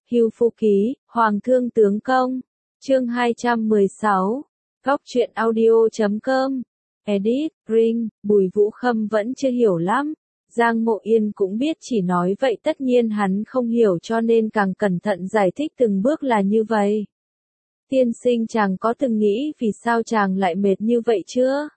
Hưu Phu Ký, Hoàng Thương Tướng Công. Chương 216. Góc truyện audio.com. Edit, Ring, Bùi Vũ Khâm vẫn chưa hiểu lắm. Giang Mộ Yên cũng biết chỉ nói vậy tất nhiên hắn không hiểu cho nên càng cẩn thận giải thích từng bước là như vậy. Tiên sinh chàng có từng nghĩ vì sao chàng lại mệt như vậy chưa?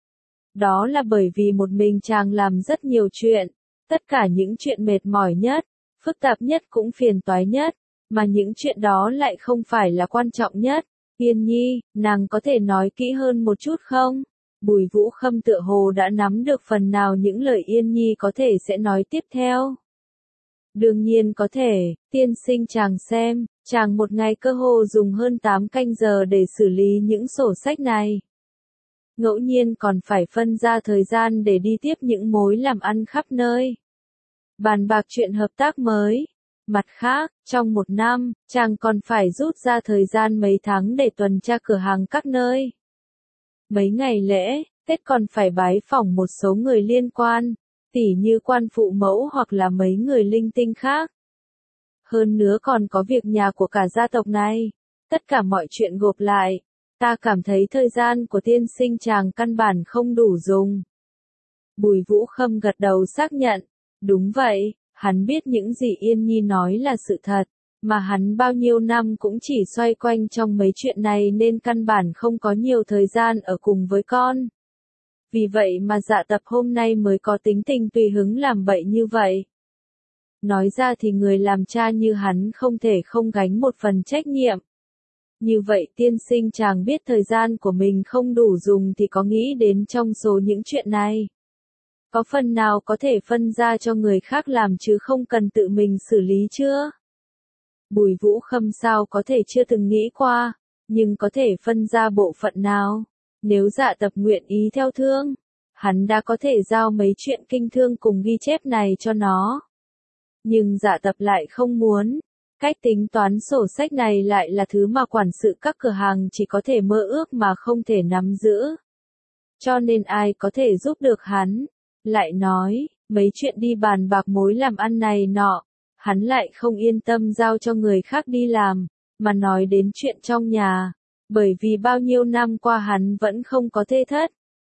Đó là bởi vì một mình chàng làm rất nhiều chuyện, tất cả những chuyện mệt mỏi nhất, phức tạp nhất cũng phiền toái nhất, mà những chuyện đó lại không phải là quan trọng nhất. Yên Nhi, nàng có thể nói kỹ hơn một chút không? Bùi Vũ Khâm tựa hồ đã nắm được phần nào những lời Yên Nhi có thể sẽ nói tiếp theo. Đương nhiên có thể, tiên sinh chàng xem, chàng một ngày cơ hồ dùng hơn 8 canh giờ để xử lý những sổ sách này. Ngẫu nhiên còn phải phân ra thời gian để đi tiếp những mối làm ăn khắp nơi. Bàn bạc chuyện hợp tác mới. Mặt khác, trong một năm, chàng còn phải rút ra thời gian mấy tháng để tuần tra cửa hàng các nơi. Mấy ngày lễ, Tết còn phải bái phỏng một số người liên quan, tỉ như quan phụ mẫu hoặc là mấy người linh tinh khác. Hơn nữa còn có việc nhà của cả gia tộc này. Tất cả mọi chuyện gộp lại, ta cảm thấy thời gian của tiên sinh chàng căn bản không đủ dùng. Bùi Vũ Khâm gật đầu xác nhận. Đúng vậy, hắn biết những gì Yên Nhi nói là sự thật, mà hắn bao nhiêu năm cũng chỉ xoay quanh trong mấy chuyện này nên căn bản không có nhiều thời gian ở cùng với con. Vì vậy mà Dạ Tập hôm nay mới có tính tình tùy hứng làm bậy như vậy. Nói ra thì người làm cha như hắn không thể không gánh một phần trách nhiệm. Như vậy tiên sinh chàng biết thời gian của mình không đủ dùng thì có nghĩ đến trong số những chuyện này. Có phần nào có thể phân ra cho người khác làm chứ không cần tự mình xử lý chưa? Bùi Vũ Khâm sao có thể chưa từng nghĩ qua, nhưng có thể phân ra bộ phận nào? Nếu Dạ Tập nguyện ý theo thương, hắn đã có thể giao mấy chuyện kinh thương cùng ghi chép này cho nó. Nhưng Dạ Tập lại không muốn. Cách tính toán sổ sách này lại là thứ mà quản sự các cửa hàng chỉ có thể mơ ước mà không thể nắm giữ. Cho nên ai có thể giúp được hắn? Lại nói, mấy chuyện đi bàn bạc mối làm ăn này nọ, hắn lại không yên tâm giao cho người khác đi làm, mà nói đến chuyện trong nhà, bởi vì bao nhiêu năm qua hắn vẫn không có thê thất.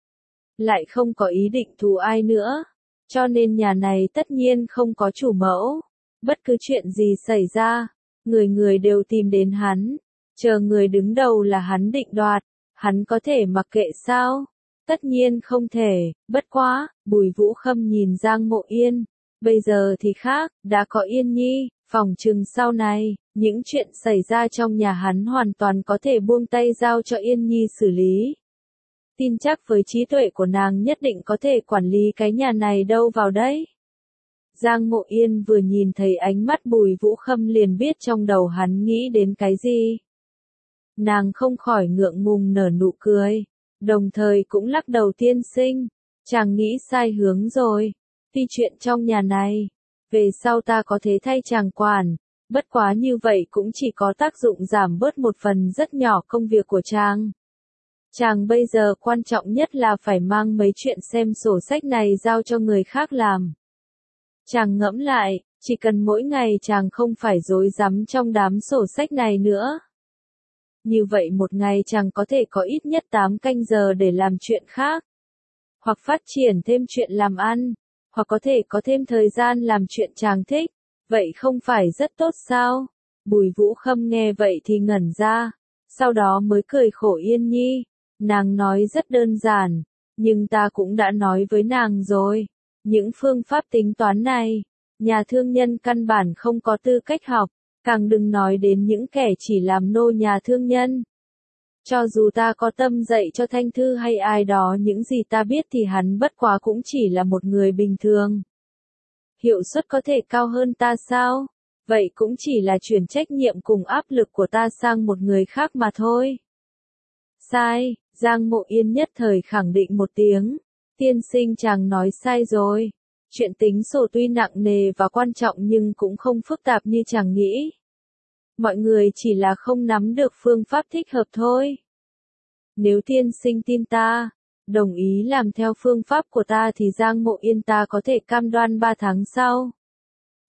Lại không có ý định thù ai nữa, cho nên nhà này tất nhiên không có chủ mẫu. Bất cứ chuyện gì xảy ra, người người đều tìm đến hắn, chờ người đứng đầu là hắn định đoạt, hắn có thể mặc kệ sao? Tất nhiên không thể, bất quá, Bùi Vũ Khâm nhìn Giang Mộ Yên, bây giờ thì khác, đã có Yên Nhi, phòng chừng sau này, những chuyện xảy ra trong nhà hắn hoàn toàn có thể buông tay giao cho Yên Nhi xử lý. Tin chắc với trí tuệ của nàng nhất định có thể quản lý cái nhà này đâu vào đấy. Giang Mộ Yên vừa nhìn thấy ánh mắt Bùi Vũ Khâm liền biết trong đầu hắn nghĩ đến cái gì. Nàng không khỏi ngượng ngùng nở nụ cười. Đồng thời cũng lắc đầu tiên sinh, chàng nghĩ sai hướng rồi, tuy chuyện trong nhà này, về sau ta có thể thay chàng quản, bất quá như vậy cũng chỉ có tác dụng giảm bớt một phần rất nhỏ công việc của chàng. Chàng bây giờ quan trọng nhất là phải mang mấy chuyện xem sổ sách này giao cho người khác làm. Chàng ngẫm lại, chỉ cần mỗi ngày chàng không phải rối rắm trong đám sổ sách này nữa. Như vậy một ngày chàng có thể có ít nhất 8 canh giờ để làm chuyện khác. Hoặc phát triển thêm chuyện làm ăn. Hoặc có thể có thêm thời gian làm chuyện chàng thích. Vậy không phải rất tốt sao? Bùi Vũ Khâm nghe vậy thì ngẩn ra. Sau đó mới cười khổ Yên Nhi. Nàng nói rất đơn giản. Nhưng ta cũng đã nói với nàng rồi. Những phương pháp tính toán này, nhà thương nhân căn bản không có tư cách học. Càng đừng nói đến những kẻ chỉ làm nô nhà thương nhân. Cho dù ta có tâm dạy cho Thanh Thư hay ai đó những gì ta biết thì hắn bất quá cũng chỉ là một người bình thường. Hiệu suất có thể cao hơn ta sao? Vậy cũng chỉ là chuyển trách nhiệm cùng áp lực của ta sang một người khác mà thôi. Sai, Giang Mộ Yên nhất thời khẳng định một tiếng. Tiên sinh chàng nói sai rồi. Chuyện tính sổ tuy nặng nề và quan trọng nhưng cũng không phức tạp như chàng nghĩ. Mọi người chỉ là không nắm được phương pháp thích hợp thôi. Nếu tiên sinh tin ta, đồng ý làm theo phương pháp của ta thì Giang Mộ Yên ta có thể cam đoan 3 tháng sau.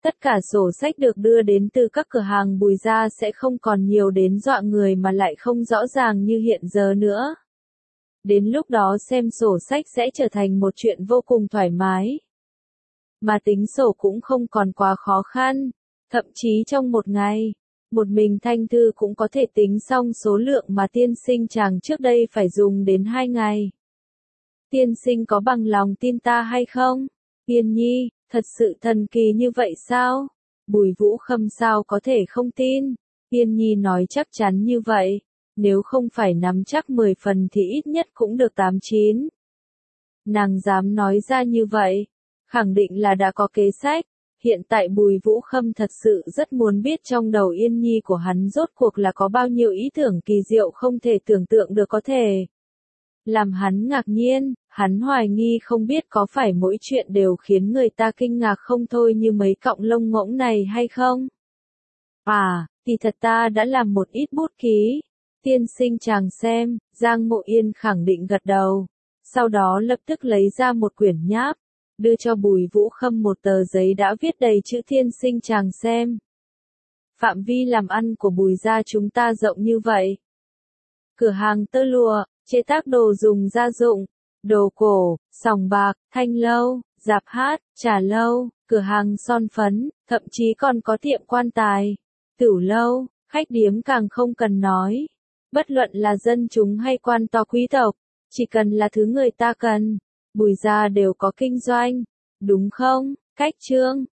Tất cả sổ sách được đưa đến từ các cửa hàng Bùi gia sẽ không còn nhiều đến dọa người mà lại không rõ ràng như hiện giờ nữa. Đến lúc đó xem sổ sách sẽ trở thành một chuyện vô cùng thoải mái. Mà tính sổ cũng không còn quá khó khăn. Thậm chí trong một ngày, một mình Thanh Thư cũng có thể tính xong số lượng mà tiên sinh chàng trước đây phải dùng đến 2 ngày. Tiên sinh có bằng lòng tin ta hay không? Yên Nhi, thật sự thần kỳ như vậy sao? Bùi Vũ Khâm sao có thể không tin? Yên Nhi nói chắc chắn như vậy. Nếu không phải nắm chắc 10 phần thì ít nhất cũng được 8-9. Nàng dám nói ra như vậy, khẳng định là đã có kế sách. Hiện tại Bùi Vũ Khâm thật sự rất muốn biết trong đầu Yên Nhi của hắn rốt cuộc là có bao nhiêu ý tưởng kỳ diệu không thể tưởng tượng được có thể. Làm hắn ngạc nhiên, hắn hoài nghi không biết có phải mỗi chuyện đều khiến người ta kinh ngạc không thôi như mấy cọng lông ngỗng này hay không? À, thì thật ta đã làm một ít bút ký. Tiên sinh chàng xem, Giang Mộ Yên khẳng định gật đầu. Sau đó lập tức lấy ra một quyển nháp, đưa cho Bùi Vũ Khâm một tờ giấy đã viết đầy chữ tiên sinh chàng xem. Phạm vi làm ăn của Bùi gia chúng ta rộng như vậy. Cửa hàng tơ lụa, chế tác đồ dùng gia dụng, đồ cổ, sòng bạc, thanh lâu, rạp hát, trà lâu, cửa hàng son phấn, thậm chí còn có tiệm quan tài, tửu lâu, khách điếm càng không cần nói. Bất luận là dân chúng hay quan to quý tộc, chỉ cần là thứ người ta cần, Bùi gia đều có kinh doanh, đúng không? Cách chương